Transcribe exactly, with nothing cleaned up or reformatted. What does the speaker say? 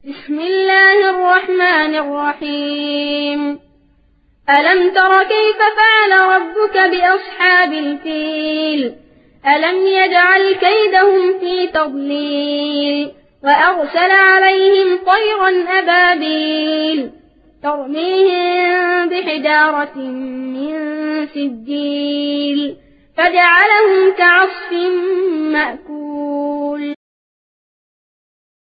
بسم الله الرحمن الرحيم. ألم تر كيف فعل ربك بأصحاب الفيل؟ ألم يجعل كيدهم في تضليل وأرسل عليهم طيرا أبابيل ترميهم بحجارة من سجيل فجعلهم كعصف مأكول.